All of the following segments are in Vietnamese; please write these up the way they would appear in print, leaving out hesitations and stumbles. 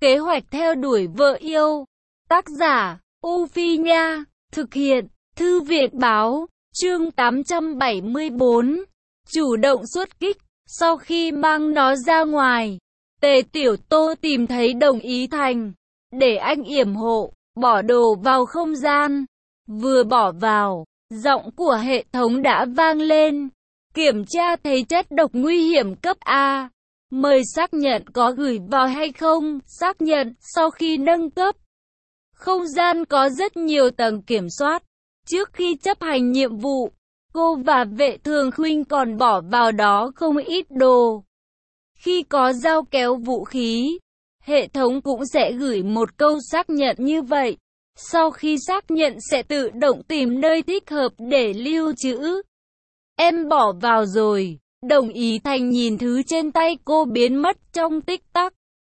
Kế hoạch theo đuổi vợ yêu. Tác giả, U Phi Nha. Thực hiện, Thư viện Báo. Chương 874. Chủ động xuất kích. Sau khi mang nó ra ngoài, Tề Tiểu Tô tìm thấy Đồng Ý Thành, để anh yểm hộ, bỏ đồ vào không gian. Vừa bỏ vào, giọng của hệ thống đã vang lên. Kiểm tra thấy chất độc nguy hiểm cấp A. Mời xác nhận có gửi vào hay không. Xác nhận. Sau khi nâng cấp, không gian có rất nhiều tầng kiểm soát. Trước khi chấp hành nhiệm vụ, cô và Vệ Thường Khuynh còn bỏ vào đó không ít đồ. Khi có dao kéo vũ khí, hệ thống cũng sẽ gửi một câu xác nhận như vậy. Sau khi xác nhận sẽ tự động tìm nơi thích hợp để lưu trữ. Em bỏ vào rồi. Đồng Ý Thành nhìn thứ trên tay cô biến mất trong tích tắc.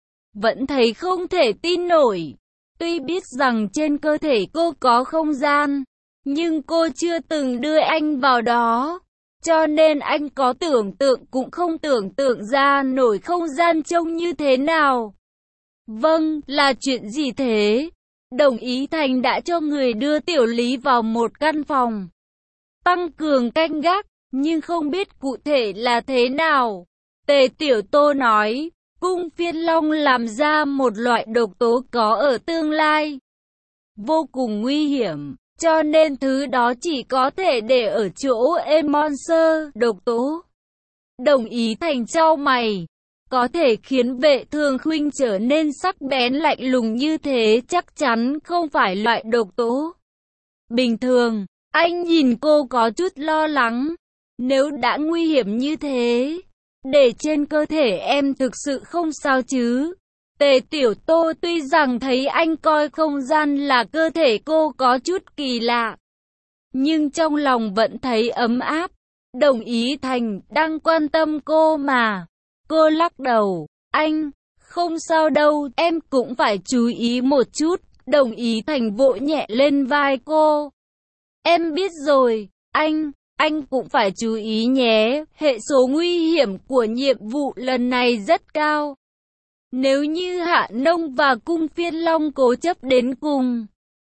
Vẫn thấy không thể tin nổi. Tuy biết rằng trên cơ thể cô có không gian, nhưng cô chưa từng đưa anh vào đó. Cho nên anh có tưởng tượng cũng không tưởng tượng ra nổi không gian trông như thế nào. Vâng, là chuyện gì thế? Đồng Ý Thành đã cho người đưa Tiểu Lý vào một căn phòng, tăng cường canh gác, nhưng không biết cụ thể là thế nào. Tề Tiểu Tô nói, cung Phiên Long làm ra một loại độc tố có ở tương lai, vô cùng nguy hiểm, cho nên thứ đó chỉ có thể để ở chỗ Monster độc tố. Đồng Ý Thành chau mày, có thể khiến Vệ Thường Khuynh trở nên sắc bén lạnh lùng như thế chắc chắn không phải loại độc tố bình thường. Anh nhìn cô có chút lo lắng. Nếu đã nguy hiểm như thế, để trên cơ thể em thực sự không sao chứ? Tề Tiểu Tô tuy rằng thấy anh coi không gian là cơ thể cô có chút kỳ lạ, nhưng trong lòng vẫn thấy ấm áp. Đồng Ý Thành đang quan tâm cô mà. Cô lắc đầu, anh, không sao đâu, em cũng phải chú ý một chút. Đồng Ý Thành vỗ nhẹ lên vai cô. Em biết rồi, anh cũng phải chú ý nhé, hệ số nguy hiểm của nhiệm vụ lần này rất cao. Nếu như Hạ Nông và cung Phiên Long cố chấp đến cùng,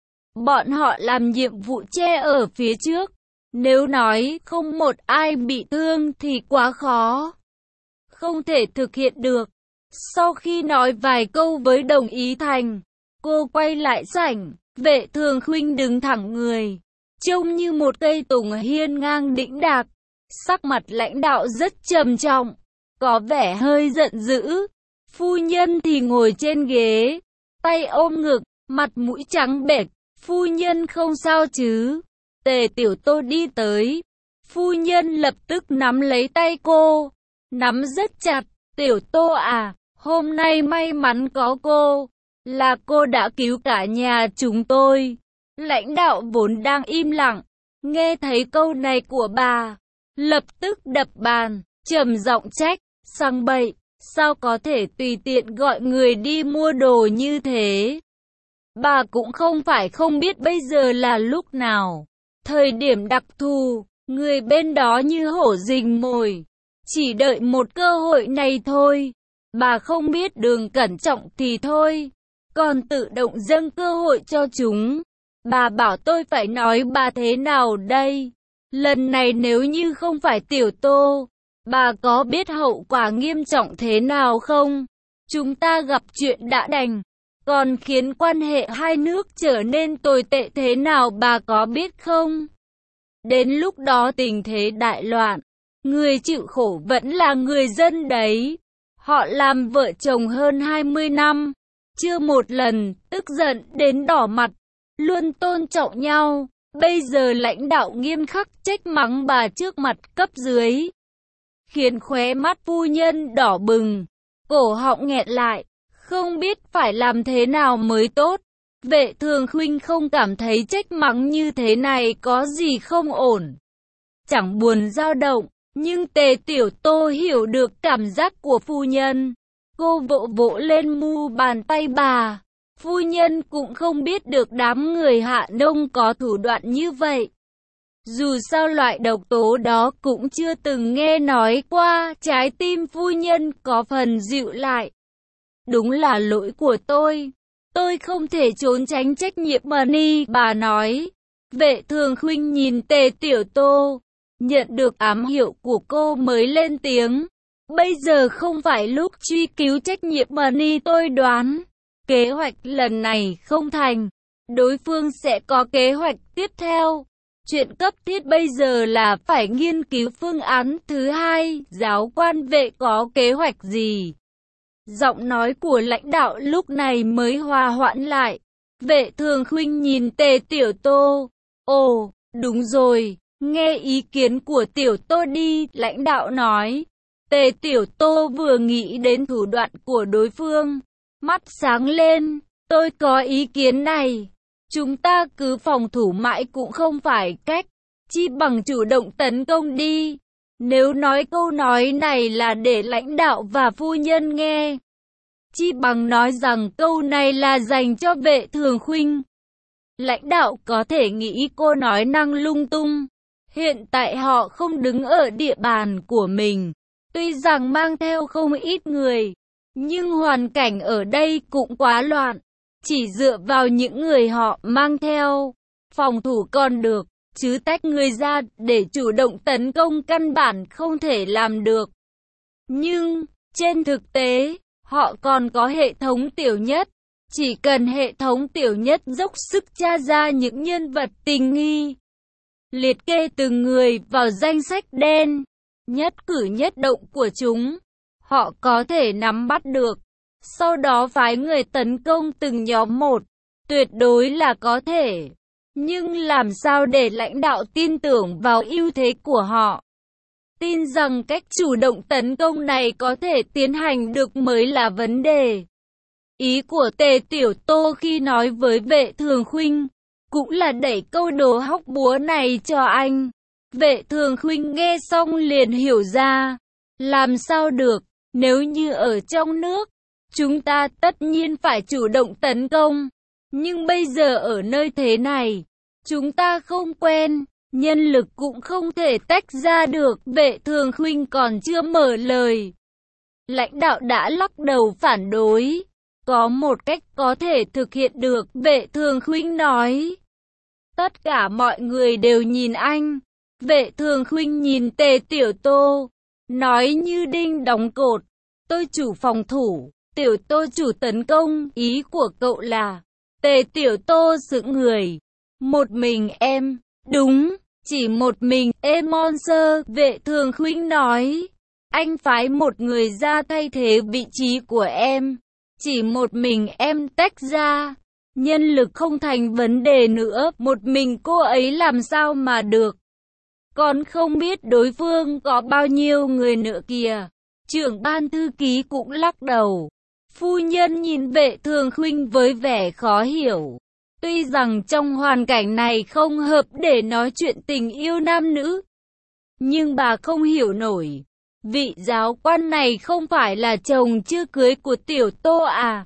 bọn họ làm nhiệm vụ che ở phía trước. Nếu nói không một ai bị thương thì quá khó, không thể thực hiện được. Sau khi nói vài câu với Đồng Ý Thành, cô quay lại sảnh. Vệ Thường Khuynh đứng thẳng người, trông như một cây tùng hiên ngang đĩnh đạc. Sắc mặt lãnh đạo rất trầm trọng, có vẻ hơi giận dữ. Phu nhân thì ngồi trên ghế, tay ôm ngực, mặt mũi trắng bệch. Phu nhân không sao chứ? Tề Tiểu Tô đi tới. Phu nhân lập tức nắm lấy tay cô, nắm rất chặt. Tiểu Tô à, hôm nay may mắn có cô, là cô đã cứu cả nhà chúng tôi. Lãnh đạo vốn đang im lặng, nghe thấy câu này của bà, lập tức đập bàn, trầm giọng trách, sang bậy, sao có thể tùy tiện gọi người đi mua đồ như thế? Bà cũng không phải không biết bây giờ là lúc nào, thời điểm đặc thù, người bên đó như hổ rình mồi, chỉ đợi một cơ hội này thôi. Bà không biết đường cẩn trọng thì thôi, còn tự động dâng cơ hội cho chúng. Bà bảo tôi phải nói bà thế nào đây? Lần này nếu như không phải Tiểu Tô, bà có biết hậu quả nghiêm trọng thế nào không? Chúng ta gặp chuyện đã đành, còn khiến quan hệ hai nước trở nên tồi tệ thế nào bà có biết không? Đến lúc đó tình thế đại loạn, người chịu khổ vẫn là người dân đấy. Họ làm vợ chồng hơn 20 năm, chưa một lần tức giận đến đỏ mặt, luôn tôn trọng nhau. Bây giờ lãnh đạo nghiêm khắc trách mắng bà trước mặt cấp dưới, khiến khóe mắt phu nhân đỏ bừng, cổ họng nghẹn lại, không biết phải làm thế nào mới tốt. Vệ Thường Khuynh không cảm thấy trách mắng như thế này có gì không ổn, chẳng buồn dao động, nhưng Tề Tiểu Tô hiểu được cảm giác của phu nhân. Cô vỗ vỗ lên mu bàn tay bà. Phu nhân cũng không biết được đám người Hạ Nông có thủ đoạn như vậy. Dù sao loại độc tố đó cũng chưa từng nghe nói qua. Trái tim phu nhân có phần dịu lại. đúng là lỗi của tôi. Tôi không thể trốn tránh trách nhiệm Mani, bà nói. Vệ Thường Khuynh nhìn Tề Tiểu Tô, nhận được ám hiệu của cô mới lên tiếng. Bây giờ không phải lúc truy cứu trách nhiệm Mani, tôi đoán. Kế hoạch lần này không thành, đối phương sẽ có kế hoạch tiếp theo. Chuyện cấp thiết bây giờ là phải nghiên cứu phương án thứ hai, giáo quan Vệ có kế hoạch gì? Giọng nói của lãnh đạo lúc này mới hòa hoãn lại. Vệ Thường Khuynh nhìn Tề Tiểu Tô. Ồ, đúng rồi, nghe ý kiến của Tiểu Tô đi, lãnh đạo nói. Tề Tiểu Tô vừa nghĩ đến thủ đoạn của đối phương, mắt sáng lên, tôi có ý kiến này. Chúng ta cứ phòng thủ mãi cũng không phải cách, chi bằng chủ động tấn công đi. Nếu nói câu nói này là để lãnh đạo và phu nhân nghe, chi bằng nói rằng câu này là dành cho Vệ Thường Khuynh. Lãnh đạo có thể nghĩ cô nói năng lung tung. Hiện tại họ không đứng ở địa bàn của mình, tuy rằng mang theo không ít người, nhưng hoàn cảnh ở đây cũng quá loạn. Chỉ dựa vào những người họ mang theo, phòng thủ còn được, chứ tách người ra để chủ động tấn công căn bản không thể làm được. Nhưng, trên thực tế, họ còn có hệ thống tiểu nhất. Chỉ cần hệ thống tiểu nhất dốc sức tra ra những nhân vật tình nghi, liệt kê từng người vào danh sách đen, nhất cử nhất động của chúng, họ có thể nắm bắt được. Sau đó phái người tấn công từng nhóm một, tuyệt đối là có thể. Nhưng làm sao để lãnh đạo tin tưởng vào ưu thế của họ? Tin rằng cách chủ động tấn công này có thể tiến hành được mới là vấn đề. Ý của Tề Tiểu Tô khi nói với Vệ Thường Khuynh cũng là đẩy câu đố hóc búa này cho anh. Vệ Thường Khuynh nghe xong liền hiểu ra. Làm sao được, nếu như ở trong nước, chúng ta tất nhiên phải chủ động tấn công. Nhưng bây giờ ở nơi thế này, chúng ta không quen, nhân lực cũng không thể tách ra được. Vệ Thường Khuynh còn chưa mở lời, lãnh đạo đã lắc đầu phản đối. Có một cách có thể thực hiện được, Vệ Thường Khuynh nói. Tất cả mọi người đều nhìn anh. Vệ Thường Khuynh nhìn Tề Tiểu Tô, nói như đinh đóng cột. Tôi chủ phòng thủ, Tiểu Tô chủ tấn công, ý của cậu là... Tề Tiểu Tô sững người. Một mình em, đúng, chỉ một mình em Monster, Vệ Thường Khuynh nói. Anh phái một người ra thay thế vị trí của em. Chỉ một mình em tách ra, nhân lực không thành vấn đề nữa, một mình cô ấy làm sao mà được. Còn không biết đối phương có bao nhiêu người nữa kìa. Trưởng ban thư ký cũng lắc đầu. Phu nhân nhìn Vệ Thường Khuynh với vẻ khó hiểu. Tuy rằng trong hoàn cảnh này không hợp để nói chuyện tình yêu nam nữ, nhưng bà không hiểu nổi. Vị giáo quan này không phải là chồng chưa cưới của Tiểu Tô à?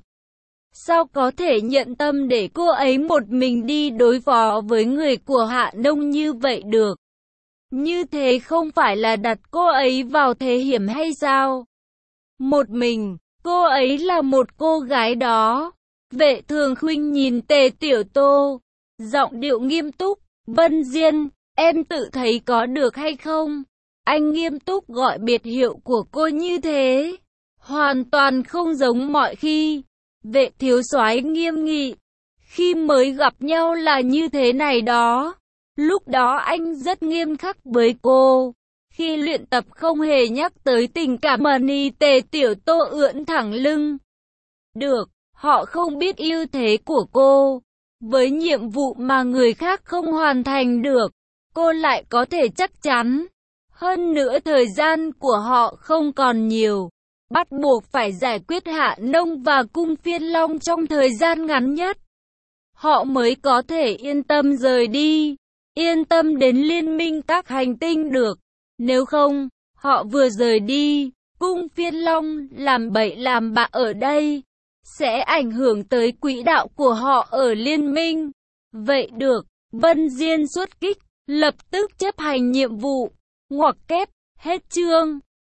Sao có thể nhận tâm để cô ấy một mình đi đối phó với người của Hạ Nông như vậy được? Như thế không phải là đặt cô ấy vào thế hiểm hay sao? Một mình, cô ấy là một cô gái đó. Vệ Thường Khuynh nhìn Tề Tiểu Tô, giọng điệu nghiêm túc. Vân Diên, em tự thấy có được hay không? Anh nghiêm túc gọi biệt hiệu của cô như thế, hoàn toàn không giống mọi khi. Vệ thiếu soái nghiêm nghị, khi mới gặp nhau là như thế này đó. Lúc đó anh rất nghiêm khắc với cô. Khi luyện tập không hề nhắc tới tình cảm. Mani. Tề Tiểu Tô ưỡn thẳng lưng. Được, họ không biết ưu thế của cô. Với nhiệm vụ mà người khác không hoàn thành được, cô lại có thể chắc chắn. Hơn nữa thời gian của họ không còn nhiều, bắt buộc phải giải quyết Hạ Nông và Cung Phiên Long trong thời gian ngắn nhất. Họ mới có thể yên tâm rời đi, yên tâm đến liên minh các hành tinh được. Nếu không, họ vừa rời đi, Cung Phiên Long làm bậy làm bạ ở đây, sẽ ảnh hưởng tới quỹ đạo của họ ở liên minh. Vậy được, Vân Diên xuất kích, lập tức chấp hành nhiệm vụ. Ngoặc kép, hết chương.